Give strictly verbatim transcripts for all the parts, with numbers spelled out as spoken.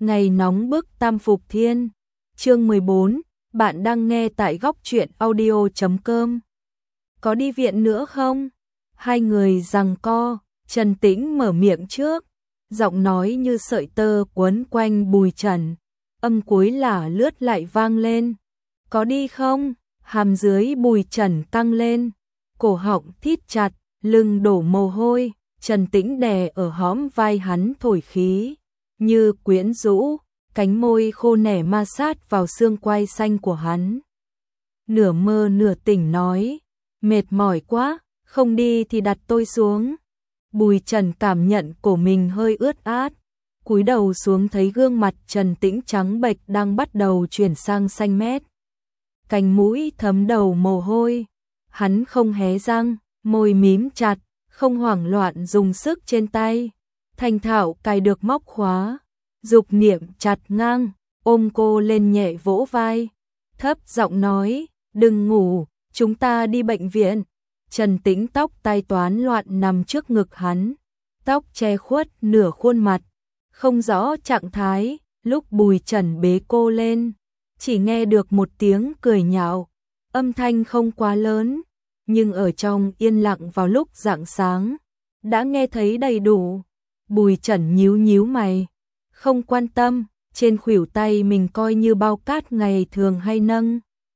Ngày nóng bức Tam Phục Thiên. Chương mười bốn, bạn đang nghe tại góc truyện audio chấm com. Có đi viện nữa không? Hai người giằng co, Trần Tĩnh mở miệng trước, giọng nói như sợi tơ quấn quanh Bùi Trần, âm cuối lả lướt lại vang lên. Có đi không? Hàm dưới Bùi Trần căng lên, cổ họng thít chặt, lưng đổ mồ hôi, Trần Tĩnh đè ở hõm vai hắn thổi khí, như quyến rũ, cánh môi khô nẻ ma sát vào xương quai xanh của hắn. Nửa mơ nửa tỉnh nói, mệt mỏi quá, không đi thì đặt tôi xuống. Bùi Trần cảm nhận cổ mình hơi ướt át, cúi đầu xuống thấy gương mặt Trần Tĩnh trắng bệch đang bắt đầu chuyển sang xanh mét. Cánh mũi thấm đầu mồ hôi, hắn không hé răng, môi mím chặt, không hoảng loạn dùng sức trên tay. Thành thạo cài được móc khóa, dục niệm chặt ngang, ôm cô lên nhẹ vỗ vai, thấp giọng nói, đừng ngủ, chúng ta đi bệnh viện. Trần Tĩnh tóc tai toán loạn nằm trước ngực hắn, tóc che khuất nửa khuôn mặt, không rõ trạng thái. Lúc Bùi Trần bế cô lên, chỉ nghe được một tiếng cười nhạo, âm thanh không quá lớn, nhưng ở trong yên lặng vào lúc rạng sáng, đã nghe thấy đầy đủ. Bùi Trần nhíu nhíu mày, không quan tâm, trên khuỷu tay mình coi như bao cát ngày thường hay nâng.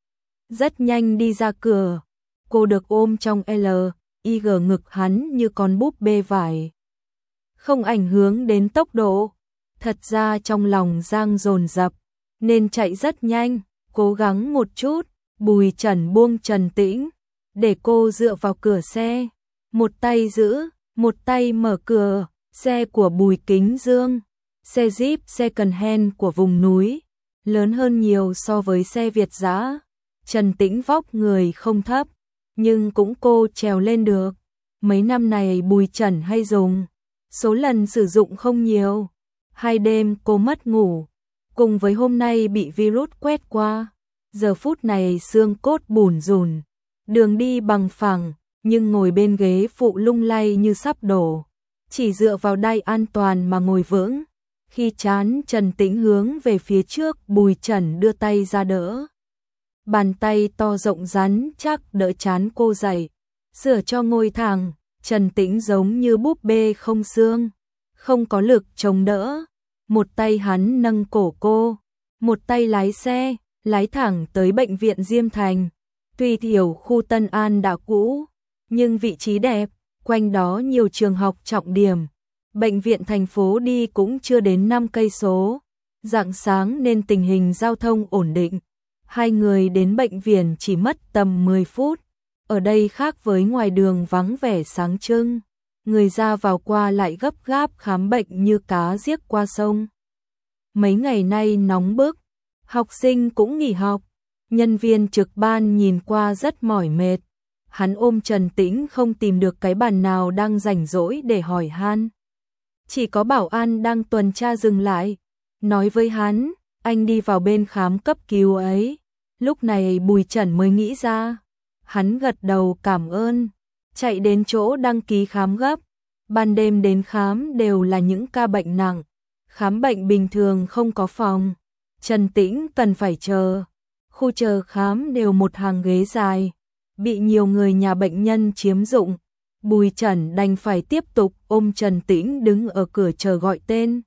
Rất nhanh đi ra cửa, cô được ôm trong L I G ngực hắn như con búp bê vải. Không ảnh hưởng đến tốc độ, thật ra trong lòng Giang dồn dập, nên chạy rất nhanh, cố gắng một chút. Bùi Trần buông Trần Tĩnh, để cô dựa vào cửa xe, một tay giữ, một tay mở cửa. Xe của Bùi Kính Dương, xe Jeep second hand của vùng núi, lớn hơn nhiều so với xe Việt dã. Trần Tĩnh vóc người không thấp, nhưng cũng cô trèo lên được. Mấy năm này Bùi Trần hay dùng, số lần sử dụng không nhiều. Hai đêm cô mất ngủ, cùng với hôm nay bị virus quét qua, giờ phút này xương cốt bủn rủn, đường đi bằng phẳng, nhưng ngồi bên ghế phụ lung lay như sắp đổ. Chỉ dựa vào đai an toàn mà ngồi vững. Khi chán Trần Tĩnh hướng về phía trước, Bùi Trần đưa tay ra đỡ. Bàn tay to rộng rắn chắc đỡ chán cô dậy, sửa cho ngồi thẳng. Trần Tĩnh giống như búp bê không xương, không có lực chống đỡ. Một tay hắn nâng cổ cô, một tay lái xe, lái thẳng tới bệnh viện Diêm Thành. Tuy thiểu khu Tân An đã cũ, nhưng vị trí đẹp, quanh đó nhiều trường học trọng điểm. Bệnh viện thành phố đi cũng chưa đến năm cây số. Rạng sáng nên tình hình giao thông ổn định. Hai người đến bệnh viện chỉ mất tầm mười phút. Ở đây khác với ngoài đường vắng vẻ sáng trưng, người ra vào qua lại gấp gáp khám bệnh như cá giết qua sông. Mấy ngày nay nóng bức, học sinh cũng nghỉ học, nhân viên trực ban nhìn qua rất mỏi mệt. Hắn ôm Trần Tĩnh không tìm được cái bàn nào đang rảnh rỗi để hỏi han. Chỉ có bảo an đang tuần tra dừng lại, nói với hắn, anh đi vào bên khám cấp cứu ấy. Lúc này Bùi Trần mới nghĩ ra, hắn gật đầu cảm ơn, chạy đến chỗ đăng ký khám gấp. Ban đêm đến khám đều là những ca bệnh nặng, khám bệnh bình thường không có phòng, Trần Tĩnh cần phải chờ. Khu chờ khám đều một hàng ghế dài, bị nhiều người nhà bệnh nhân chiếm dụng. Bùi Trần đành phải tiếp tục ôm Trần Tĩnh đứng ở cửa chờ gọi tên.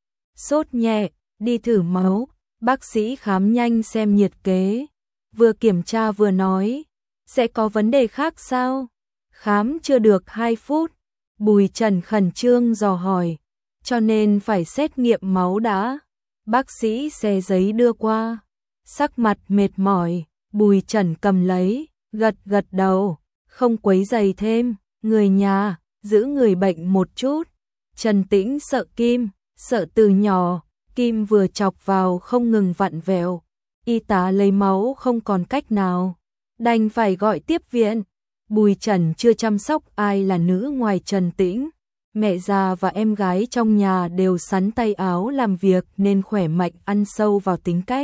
Sốt nhẹ, đi thử máu, bác sĩ khám nhanh xem nhiệt kế, vừa kiểm tra vừa nói, sẽ có vấn đề khác sao? Khám chưa được hai phút, Bùi Trần khẩn trương dò hỏi, cho nên phải xét nghiệm máu đã. Bác sĩ xé giấy đưa qua, sắc mặt mệt mỏi, Bùi Trần cầm lấy, gật gật đầu, không quấy rầy thêm. Người nhà, giữ người bệnh một chút. Trần Tĩnh sợ kim, sợ từ nhỏ, kim vừa chọc vào không ngừng vặn vẹo. Y tá lấy máu không còn cách nào, đành phải gọi tiếp viện. Bùi Trần chưa chăm sóc ai là nữ ngoài Trần Tĩnh. Mẹ già và em gái trong nhà đều sắn tay áo làm việc nên khỏe mạnh ăn sâu vào tính cách.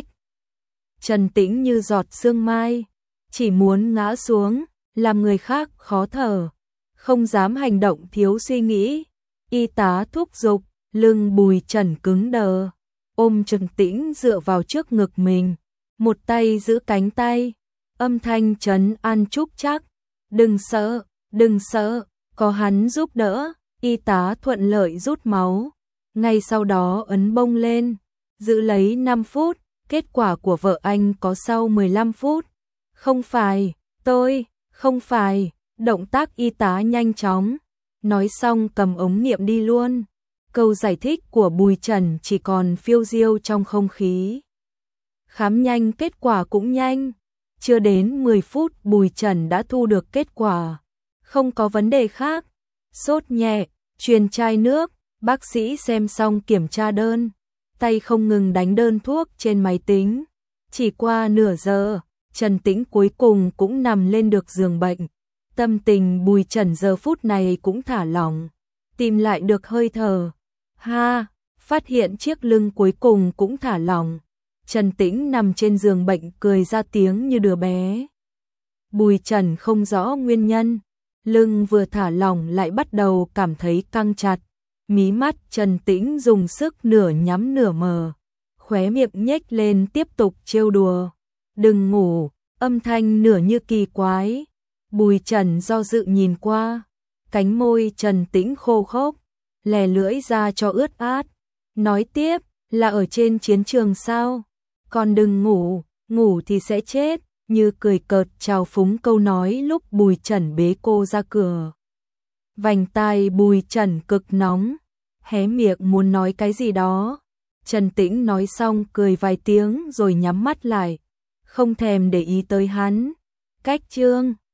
Trần Tĩnh như giọt sương mai, chỉ muốn ngã xuống, làm người khác khó thở, không dám hành động thiếu suy nghĩ. Y tá thúc giục, lưng Bùi Trần cứng đờ, ôm Trần Tĩnh dựa vào trước ngực mình, một tay giữ cánh tay, âm thanh trấn an chúc chắc, đừng sợ, đừng sợ, có hắn giúp đỡ. Y tá thuận lợi rút máu, ngay sau đó ấn bông lên, giữ lấy năm phút, kết quả của vợ anh có sau mười lăm phút. Không phải, tôi, không phải, động tác y tá nhanh chóng, nói xong cầm ống nghiệm đi luôn. Câu giải thích của Bùi Trần chỉ còn phiêu diêu trong không khí. Khám nhanh kết quả cũng nhanh, chưa đến mười phút Bùi Trần đã thu được kết quả, không có vấn đề khác. Sốt nhẹ, truyền chai nước, bác sĩ xem xong kiểm tra đơn, tay không ngừng đánh đơn thuốc trên máy tính. Chỉ qua nửa giờ, Trần Tĩnh cuối cùng cũng nằm lên được giường bệnh. Tâm tình Bùi Trần giờ phút này cũng thả lỏng, tìm lại được hơi thở. Ha, phát hiện chiếc lưng cuối cùng cũng thả lỏng. Trần Tĩnh nằm trên giường bệnh cười ra tiếng như đứa bé. Bùi Trần không rõ nguyên nhân, lưng vừa thả lỏng lại bắt đầu cảm thấy căng chặt. Mí mắt Trần Tĩnh dùng sức nửa nhắm nửa mở, khóe miệng nhếch lên tiếp tục trêu đùa. Đừng ngủ, âm thanh nửa như kỳ quái. Bùi Trần do dự nhìn qua, cánh môi Trần Tĩnh khô khốc, lè lưỡi ra cho ướt át. Nói tiếp, là ở trên chiến trường sao? Còn đừng ngủ, ngủ thì sẽ chết. Như cười cợt trào phúng câu nói lúc Bùi Trần bế cô ra cửa. Vành tai Bùi Trần cực nóng, hé miệng muốn nói cái gì đó. Trần Tĩnh nói xong cười vài tiếng rồi nhắm mắt lại, không thèm để ý tới hắn. Cách chương